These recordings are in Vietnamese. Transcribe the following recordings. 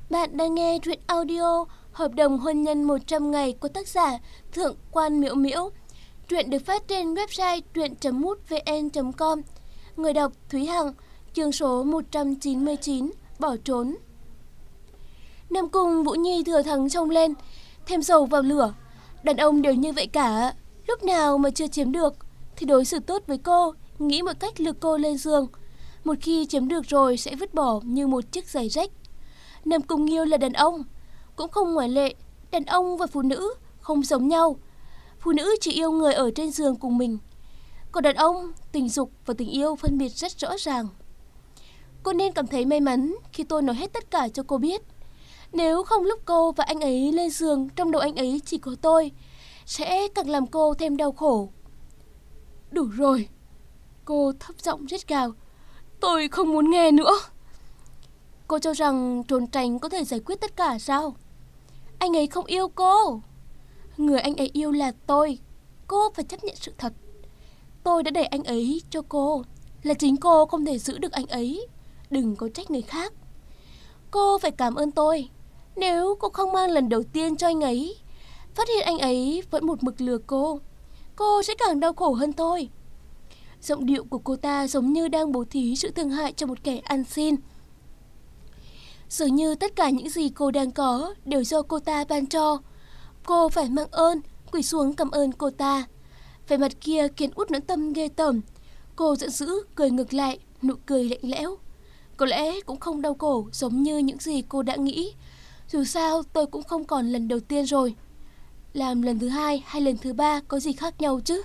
Bạn đang nghe truyện audio Hợp đồng hôn nhân 100 ngày của tác giả Thượng Quan Miễu Miễu. Truyện được phát trên website truyện.mútvn.com. Người đọc Thúy Hằng. Chương số 199. Bỏ trốn. Nam Cung Vũ Nhi thừa thắng xông lên, thêm dầu vào lửa. Đàn ông đều như vậy cả, lúc nào mà chưa chiếm được thì đối xử tốt với cô, nghĩ mọi cách lừa cô lên giường. Một khi chiếm được rồi sẽ vứt bỏ như một chiếc giày rách. Nam Cung Nghiêu là đàn ông, cũng không ngoại lệ. Đàn ông và phụ nữ không giống nhau. Phụ nữ chỉ yêu người ở trên giường cùng mình, còn đàn ông, tình dục và tình yêu phân biệt rất rõ ràng. Cô nên cảm thấy may mắn khi tôi nói hết tất cả cho cô biết. Nếu không lúc cô và anh ấy lên giường, trong đầu anh ấy chỉ có tôi, sẽ càng làm cô thêm đau khổ. Đủ rồi. Cô thấp giọng rít gào. Tôi không muốn nghe nữa. Cô cho rằng trốn tránh có thể giải quyết tất cả sao? Anh ấy không yêu cô. Người anh ấy yêu là tôi. Cô phải chấp nhận sự thật. Tôi đã để anh ấy cho cô, là chính cô không thể giữ được anh ấy. Đừng có trách người khác. Cô phải cảm ơn tôi. Nếu cô không mang lần đầu tiên cho anh ấy, phát hiện anh ấy vẫn một mực lừa cô sẽ càng đau khổ hơn tôi. Giọng điệu của cô ta giống như đang bố thí sự thương hại cho một kẻ ăn xin. Dường như tất cả những gì cô đang có đều do cô ta ban cho. Cô phải mang ơn, quỳ xuống cảm ơn cô ta. Vẻ mặt kia khiến Út Noãn Tâm ghê tởm. Cô giận dữ cười ngược lại, nụ cười lạnh lẽo. Có lẽ cũng không đau khổ giống như những gì cô đã nghĩ. Dù sao tôi cũng không còn lần đầu tiên rồi. Làm lần thứ hai hay lần thứ ba có gì khác nhau chứ?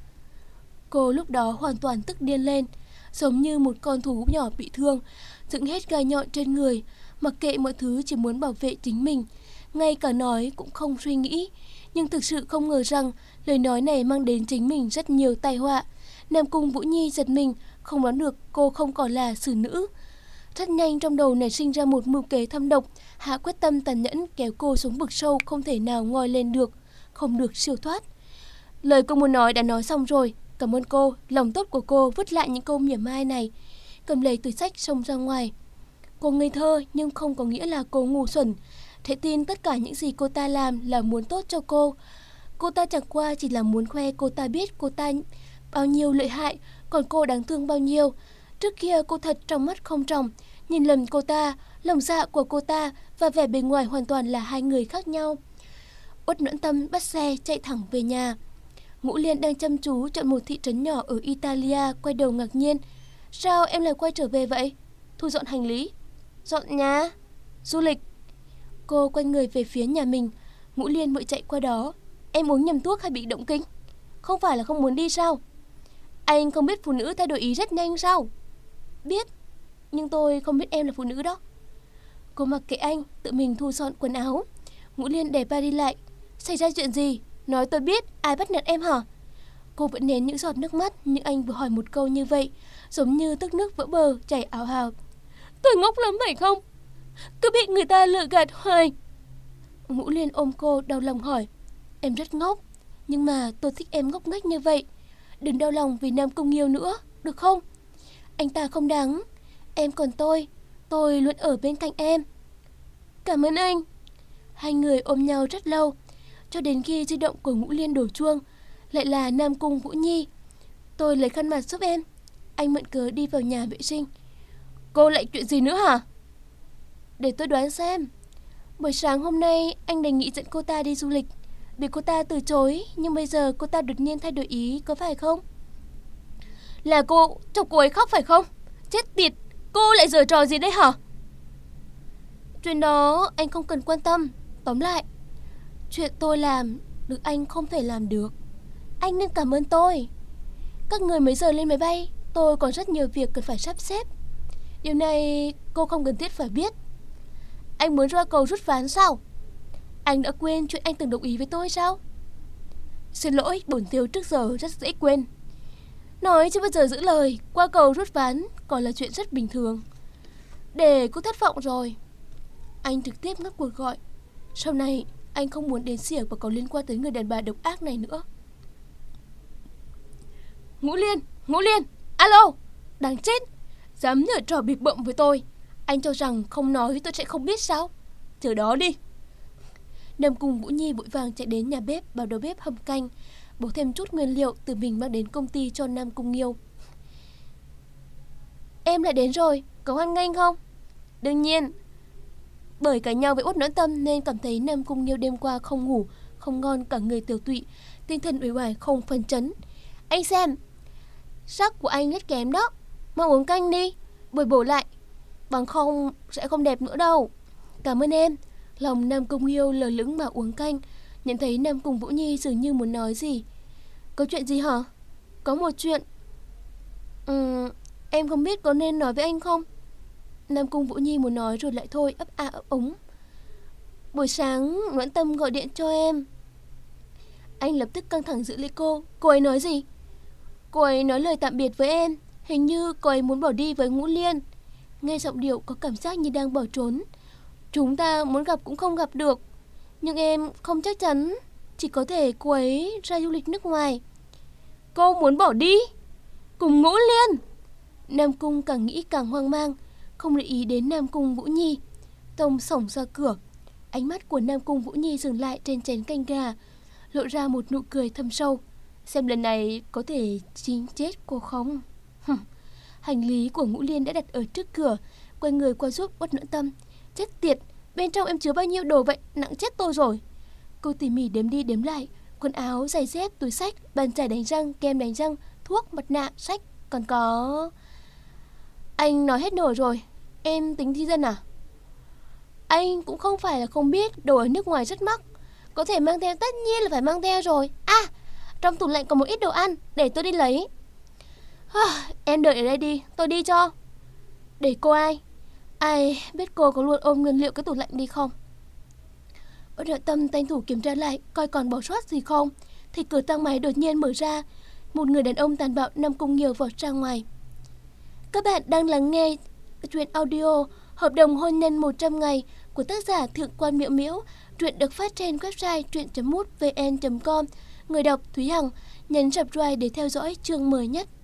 Cô lúc đó hoàn toàn tức điên lên, giống như một con thú nhỏ bị thương, dựng hết gai nhọn trên người, mặc kệ mọi thứ, chỉ muốn bảo vệ chính mình. Ngay cả nói cũng không suy nghĩ. Nhưng thực sự không ngờ rằng lời nói này mang đến chính mình rất nhiều tai họa. Nam Cung Vũ Nhi giật mình, không đoán được cô không còn là xử nữ. Rất nhanh trong đầu nảy sinh ra một mưu kế thâm độc. Hạ quyết tâm tàn nhẫn kéo cô xuống vực sâu không thể nào ngoi lên được, không được siêu thoát. Lời cô muốn nói đã nói xong rồi. Cảm ơn cô. Lòng tốt của cô vứt lại những câu mỉa mai này, cầm lấy túi xách xông ra ngoài. Cô ngây thơ nhưng không có nghĩa là cô ngu xuẩn. Thế tin tất cả những gì cô ta làm là muốn tốt cho cô. Cô ta chẳng qua chỉ là muốn khoe cô ta biết cô ta bao nhiêu lợi hại, còn cô đáng thương bao nhiêu. Trước kia cô thật trong mắt không tròng, nhìn lầm cô ta, lòng dạ của cô ta và vẻ bề ngoài hoàn toàn là hai người khác nhau. Uất Noãn Tâm bắt xe chạy thẳng về nhà. Ngũ Liên đang chăm chú chọn một thị trấn nhỏ ở Italia, quay đầu ngạc nhiên. Sao em lại quay trở về vậy? Thu dọn hành lý. Dọn nhà? Du lịch? Cô quay người về phía nhà mình. Ngũ Liên vội chạy qua đó. Em uống nhầm thuốc hay bị động kinh? Không phải là không muốn đi sao? Anh không biết phụ nữ thay đổi ý rất nhanh sao? Biết, nhưng tôi không biết em là phụ nữ đó. Cô mặc kệ anh, tự mình thu dọn quần áo. Ngũ Liên đè Paris lại. Xảy ra chuyện gì? Nói tôi biết, ai bắt nạt em hả? Cô vẫn nén những giọt nước mắt, nhưng anh vừa hỏi một câu như vậy, giống như tức nước vỡ bờ, chảy ào ào. Tôi ngốc lắm phải không? Cứ bị người ta lừa gạt hoài. Ngũ Liên ôm cô đau lòng hỏi. Em rất ngốc, nhưng mà tôi thích em ngốc nghếch như vậy. Đừng đau lòng vì Nam Cung Nghiêu nữa, được không? Anh ta không đáng. Em còn tôi luôn ở bên cạnh em. Cảm ơn anh. Hai người ôm nhau rất lâu, cho đến khi di động của Ngũ Liên đổ chuông. Lại là Nam Cung Vũ Nhi. Tôi lấy khăn mặt giúp em. Anh mượn cớ đi vào nhà vệ sinh. Cô lại chuyện gì nữa hả? Để tôi đoán xem. Buổi sáng hôm nay anh đề nghị dẫn cô ta đi du lịch, bị cô ta từ chối, nhưng bây giờ cô ta đột nhiên thay đổi ý, có phải không? Là cô chọc cô ấy khóc phải không? Chết tiệt, cô lại giở trò gì đấy hả? Chuyện đó anh không cần quan tâm. Tóm lại, chuyện tôi làm được anh không thể làm được. Anh nên cảm ơn tôi. Các người mấy giờ lên máy bay? Tôi còn rất nhiều việc cần phải sắp xếp. Điều này cô không cần thiết phải biết. Anh muốn ra cầu rút ván sao? Anh đã quên chuyện anh từng đồng ý với tôi sao? Xin lỗi, bổn tiêu trước giờ rất dễ quên. Nói chứ bây giờ giữ lời, qua cầu rút ván còn là chuyện rất bình thường. Để cô thất vọng rồi. Anh trực tiếp ngắt cuộc gọi. Sau này anh không muốn đến xỉa và có liên quan tới người đàn bà độc ác này nữa. Ngũ Liên, alo. Đáng chết, dám nhờ trò bịp bợm với tôi. Anh cho rằng không nói tôi sẽ không biết sao? chờ đó đi. Nam Cung Vũ Nhi vội vàng chạy đến nhà bếp, bảo đầu bếp hầm canh, bổ thêm chút nguyên liệu từ mình mang đến công ty cho Nam Cung Nghiêu. Em lại đến rồi, có hoan nghênh không? Đương nhiên. Bởi cãi nhau với Uất Noãn Tâm nên cảm thấy Nam Cung Nghiêu đêm qua không ngủ, không ngon, cả người tiểu tụy, tinh thần uể oải không phấn chấn. Anh xem, sắc của anh rất kém đó, mau uống canh đi, bổ lại, bằng không sẽ không đẹp nữa đâu. Cảm ơn em. Lòng Nam Cung Nghiêu lờ lững mà uống canh, nhận thấy Nam Cung Vũ Nhi dường như muốn nói gì. Có chuyện gì hả? Có một chuyện. Em không biết có nên nói với anh không? Nam Cung Vũ Nhi muốn nói rồi lại thôi, ấp a ấp úng. Buổi sáng Noãn Tâm gọi điện cho em. Anh lập tức căng thẳng giữ lấy cô. Cô ấy nói gì? Cô ấy nói lời tạm biệt với em. Hình như cô ấy muốn bỏ đi với Ngũ Liên. Nghe giọng điệu có cảm giác như đang bỏ trốn. Chúng ta muốn gặp cũng không gặp được. Nhưng em không chắc chắn. Chỉ có thể cô ấy ra du lịch nước ngoài. Cô muốn bỏ đi? Cùng Ngũ Liên? Nam Cung càng nghĩ càng hoang mang, không để ý đến Nam Cung Vũ Nhi. Tông xổng ra cửa. Ánh mắt của Nam Cung Vũ Nhi dừng lại trên chén canh gà, lộ ra một nụ cười thâm sâu. Xem lần này có thể chính chết cô không? Hành lý của Ngũ Liên đã đặt ở trước cửa. Quay người qua giúp Uất Noãn Tâm. Chết tiệt, bên trong em chứa bao nhiêu đồ vậy, nặng chết tôi rồi. Cô tỉ mỉ đếm đi đếm lại. Quần áo, giày dép, túi xách, bàn chải đánh răng, kem đánh răng, thuốc, mặt nạ, sách. Còn có... Anh nói hết nổi rồi. Em tính thi dân à? Anh cũng không phải là không biết đồ ở nước ngoài rất mắc. Có thể mang theo, tất nhiên là phải mang theo rồi. À, trong tủ lạnh có một ít đồ ăn, để tôi đi lấy. Em đợi ở đây đi, tôi đi cho. Để cô ai? Ai biết cô có luôn ôm nguyên liệu cái tủ lạnh đi không? Uất Noãn Tâm tranh thủ kiểm tra lại coi còn bỏ sót gì không, thì cửa thang máy đột nhiên mở ra. Một người đàn ông tàn bạo Nam Cung Nghiêu vọt ra ngoài. Các bạn đang lắng nghe truyện audio Hợp đồng hôn nhân 100 ngày của tác giả Thượng Quan Miễu Miễu. Truyện được phát trên website truyện.mútvn.com. Người đọc Thúy Hằng. Nhấn subscribe để theo dõi chương mới nhất.